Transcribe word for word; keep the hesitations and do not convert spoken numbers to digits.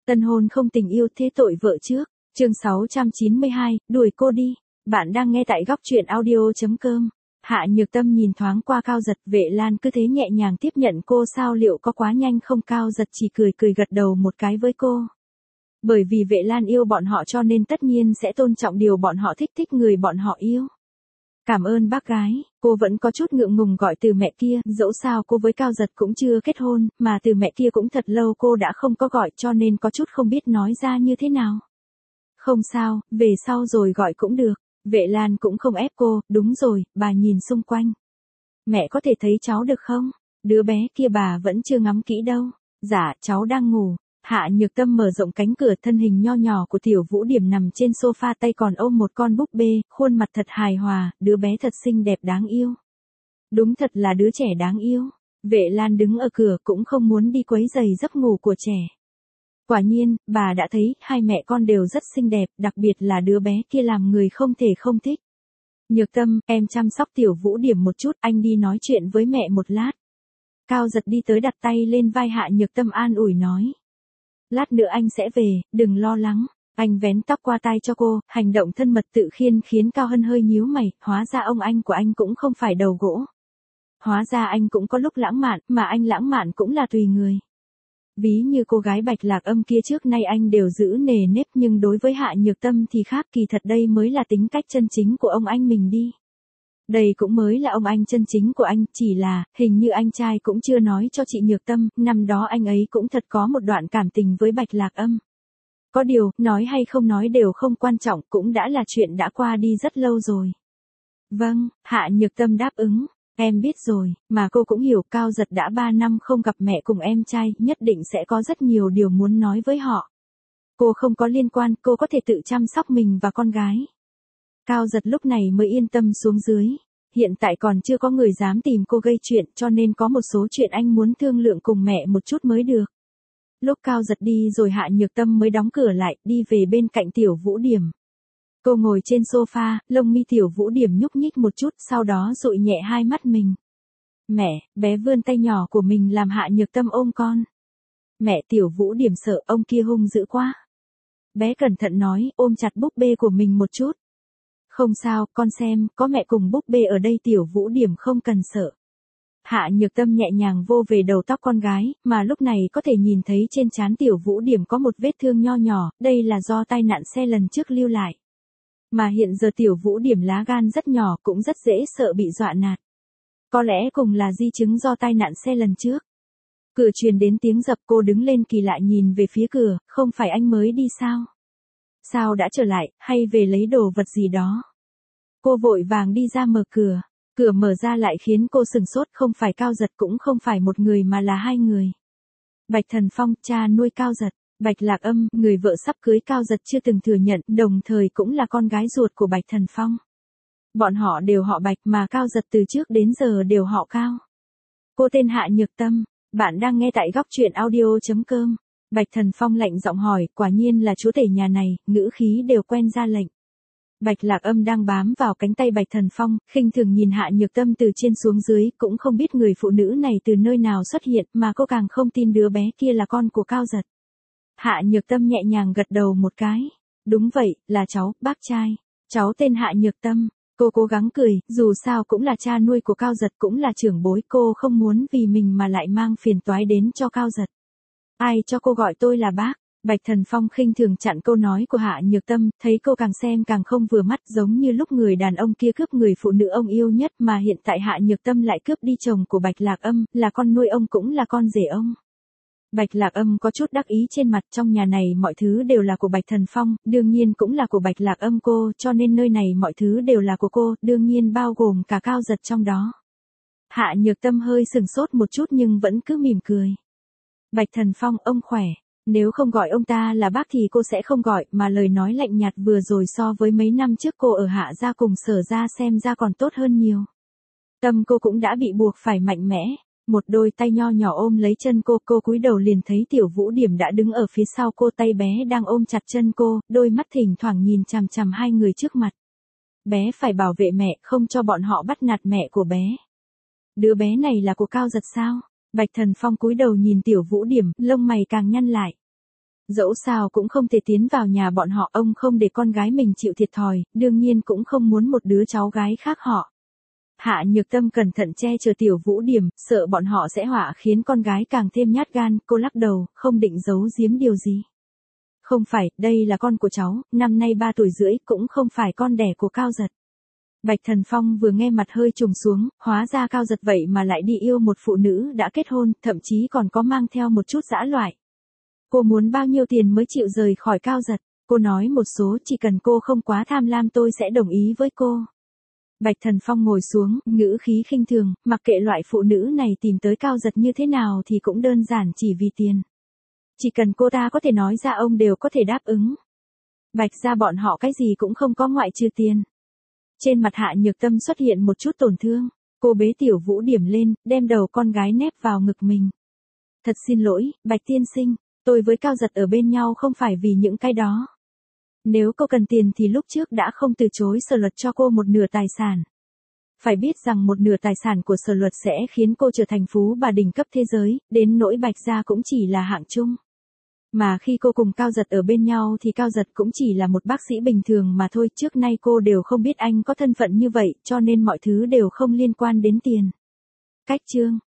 Tân hôn không tình yêu thế tội vợ trước. Chương sáu trăm chín mươi hai, đuổi cô đi. Bạn đang nghe tại góc truyện audio.com. Hạ Nhược Tâm nhìn thoáng qua Cao Giật, Vệ Lan cứ thế nhẹ nhàng tiếp nhận cô sao liệu có quá nhanh không? Cao Giật chỉ cười cười gật đầu một cái với cô. Bởi vì Vệ Lan yêu bọn họ cho nên tất nhiên sẽ tôn trọng điều bọn họ thích, thích người bọn họ yêu. Cảm ơn bác gái, cô vẫn có chút ngượng ngùng gọi từ mẹ kia, dẫu sao cô với Cao Giật cũng chưa kết hôn, mà từ mẹ kia cũng thật lâu cô đã không có gọi cho nên có chút không biết nói ra như thế nào. Không sao, về sau rồi gọi cũng được. Vệ Lan cũng không ép cô, đúng rồi, bà nhìn xung quanh. Mẹ có thể thấy cháu được không? Đứa bé kia bà vẫn chưa ngắm kỹ đâu. Dạ, cháu đang ngủ. Hạ Nhược Tâm mở rộng cánh cửa, thân hình nho nhỏ của Tiểu Vũ Điểm nằm trên sofa, tay còn ôm một con búp bê, khuôn mặt thật hài hòa, đứa bé thật xinh đẹp đáng yêu. Đúng thật là đứa trẻ đáng yêu. Vệ Lan đứng ở cửa cũng không muốn đi quấy rầy giấc ngủ của trẻ. Quả nhiên, bà đã thấy, hai mẹ con đều rất xinh đẹp, đặc biệt là đứa bé kia làm người không thể không thích. Nhược Tâm, em chăm sóc Tiểu Vũ Điểm một chút, anh đi nói chuyện với mẹ một lát. Cao Giật đi tới đặt tay lên vai Hạ Nhược Tâm an ủi nói. Lát nữa anh sẽ về, đừng lo lắng. Anh vén tóc qua tai cho cô, hành động thân mật tự khiên khiến Cao Hân hơi nhíu mày, hóa ra ông anh của anh cũng không phải đầu gỗ. Hóa ra anh cũng có lúc lãng mạn, mà anh lãng mạn cũng là tùy người. Ví như cô gái Bạch Lạc Âm kia trước nay anh đều giữ nề nếp, nhưng đối với Hạ Nhược Tâm thì khác, kỳ thật đây mới là tính cách chân chính của ông anh mình đi. Đây cũng mới là ông anh chân chính của anh, chỉ là, hình như anh trai cũng chưa nói cho chị Nhược Tâm, năm đó anh ấy cũng thật có một đoạn cảm tình với Bạch Lạc Âm. Có điều, nói hay không nói đều không quan trọng, cũng đã là chuyện đã qua đi rất lâu rồi. Vâng, Hạ Nhược Tâm đáp ứng. Em biết rồi, mà cô cũng hiểu Cao Giật đã ba năm không gặp mẹ cùng em trai, nhất định sẽ có rất nhiều điều muốn nói với họ. Cô không có liên quan, cô có thể tự chăm sóc mình và con gái. Cao Giật lúc này mới yên tâm xuống dưới. Hiện tại còn chưa có người dám tìm cô gây chuyện cho nên có một số chuyện anh muốn thương lượng cùng mẹ một chút mới được. Lúc Cao Giật đi rồi Hạ Nhược Tâm mới đóng cửa lại, đi về bên cạnh Tiểu Vũ Điểm. Cô ngồi trên sofa, lông mi Tiểu Vũ Điểm nhúc nhích một chút, sau đó dụi nhẹ hai mắt mình. Mẹ, bé vươn tay nhỏ của mình làm Hạ Nhược Tâm ôm con. Mẹ, Tiểu Vũ Điểm sợ ông kia hung dữ quá. Bé cẩn thận nói, ôm chặt búp bê của mình một chút. Không sao, con xem, có mẹ cùng búp bê ở đây. Tiểu Vũ Điểm không cần sợ. Hạ Nhược Tâm nhẹ nhàng vô về đầu tóc con gái, mà lúc này có thể nhìn thấy trên trán Tiểu Vũ Điểm có một vết thương nho nhỏ, đây là do tai nạn xe lần trước lưu lại. Mà hiện giờ Tiểu Vũ Điểm lá gan rất nhỏ, cũng rất dễ sợ bị dọa nạt. Có lẽ cùng là di chứng do tai nạn xe lần trước. Cửa truyền đến tiếng dập, cô đứng lên kỳ lạ nhìn về phía cửa, không phải anh mới đi sao? Sao đã trở lại, hay về lấy đồ vật gì đó? Cô vội vàng đi ra mở cửa. Cửa mở ra lại khiến cô sừng sốt, không phải Cao Giật cũng không phải một người mà là hai người. Bạch Thần Phong, cha nuôi Cao Giật. Bạch Lạc Âm, người vợ sắp cưới Cao Giật chưa từng thừa nhận, đồng thời cũng là con gái ruột của Bạch Thần Phong. Bọn họ đều họ Bạch mà Cao Giật từ trước đến giờ đều họ Cao. Cô tên Hạ Nhược Tâm, bạn đang nghe tại góc truyện audio.com. Bạch Thần Phong lạnh giọng hỏi, quả nhiên là chúa tể nhà này, ngữ khí đều quen ra lệnh. Bạch Lạc Âm đang bám vào cánh tay Bạch Thần Phong, khinh thường nhìn Hạ Nhược Tâm từ trên xuống dưới, cũng không biết người phụ nữ này từ nơi nào xuất hiện, mà cô càng không tin đứa bé kia là con của Cao Giật. Hạ Nhược Tâm nhẹ nhàng gật đầu một cái. Đúng vậy, là cháu, bác trai. Cháu tên Hạ Nhược Tâm. Cô cố gắng cười, dù sao cũng là cha nuôi của Cao Giật, cũng là trưởng bối, cô không muốn vì mình mà lại mang phiền toái đến cho Cao Giật. Ai cho cô gọi tôi là bác? Bạch Thần Phong khinh thường chặn câu nói của Hạ Nhược Tâm, thấy cô càng xem càng không vừa mắt, giống như lúc người đàn ông kia cướp người phụ nữ ông yêu nhất, mà hiện tại Hạ Nhược Tâm lại cướp đi chồng của Bạch Lạc Âm, là con nuôi ông cũng là con rể ông. Bạch Lạc Âm có chút đắc ý trên mặt, trong nhà này mọi thứ đều là của Bạch Thần Phong, đương nhiên cũng là của Bạch Lạc Âm cô, cho nên nơi này mọi thứ đều là của cô, đương nhiên bao gồm cả Cao Giật trong đó. Hạ Nhược Tâm hơi sừng sốt một chút nhưng vẫn cứ mỉm cười. Bạch Thần Phong, ông khỏe. Nếu không gọi ông ta là bác thì cô sẽ không gọi, mà lời nói lạnh nhạt vừa rồi so với mấy năm trước cô ở Hạ gia cùng Sở gia xem ra còn tốt hơn nhiều. Tâm cô cũng đã bị buộc phải mạnh mẽ. Một đôi tay nho nhỏ ôm lấy chân cô, cô cúi đầu liền thấy Tiểu Vũ Điểm đã đứng ở phía sau cô, tay bé đang ôm chặt chân cô, đôi mắt thỉnh thoảng nhìn chằm chằm hai người trước mặt. Bé phải bảo vệ mẹ, không cho bọn họ bắt nạt mẹ của bé. Đứa bé này là của Cao Giật sao? Bạch Thần Phong cúi đầu nhìn Tiểu Vũ Điểm, lông mày càng nhăn lại. Dẫu sao cũng không thể tiến vào nhà bọn họ, ông không để con gái mình chịu thiệt thòi, đương nhiên cũng không muốn một đứa cháu gái khác họ. Hạ Nhược Tâm cẩn thận che chở Tiểu Vũ Điểm, sợ bọn họ sẽ họa khiến con gái càng thêm nhát gan, cô lắc đầu, không định giấu giếm điều gì. Không phải, đây là con của cháu, năm nay ba tuổi rưỡi, cũng không phải con đẻ của Cao Giật. Bạch Thần Phong vừa nghe mặt hơi trùng xuống, hóa ra Cao Giật vậy mà lại đi yêu một phụ nữ đã kết hôn, thậm chí còn có mang theo một chút dã loại. Cô muốn bao nhiêu tiền mới chịu rời khỏi Cao Giật? Cô nói một số, chỉ cần cô không quá tham lam tôi sẽ đồng ý với cô. Bạch Thần Phong ngồi xuống, ngữ khí khinh thường, mặc kệ loại phụ nữ này tìm tới Cao Giật như thế nào thì cũng đơn giản chỉ vì tiền. Chỉ cần cô ta có thể nói ra ông đều có thể đáp ứng. Bạch gia bọn họ cái gì cũng không có ngoại trừ tiền. Trên mặt Hạ Nhược Tâm xuất hiện một chút tổn thương, cô bế Tiểu Vũ Điểm lên, đem đầu con gái nép vào ngực mình. Thật xin lỗi, Bạch tiên sinh, tôi với Cao Giật ở bên nhau không phải vì những cái đó. Nếu cô cần tiền thì lúc trước đã không từ chối Sở Luật cho cô một nửa tài sản. Phải biết rằng một nửa tài sản của Sở Luật sẽ khiến cô trở thành phú bà đỉnh cấp thế giới, đến nỗi Bạch gia cũng chỉ là hạng chung. Mà khi cô cùng Cao Giật ở bên nhau thì Cao Giật cũng chỉ là một bác sĩ bình thường mà thôi, trước nay cô đều không biết anh có thân phận như vậy, cho nên mọi thứ đều không liên quan đến tiền. Cách chương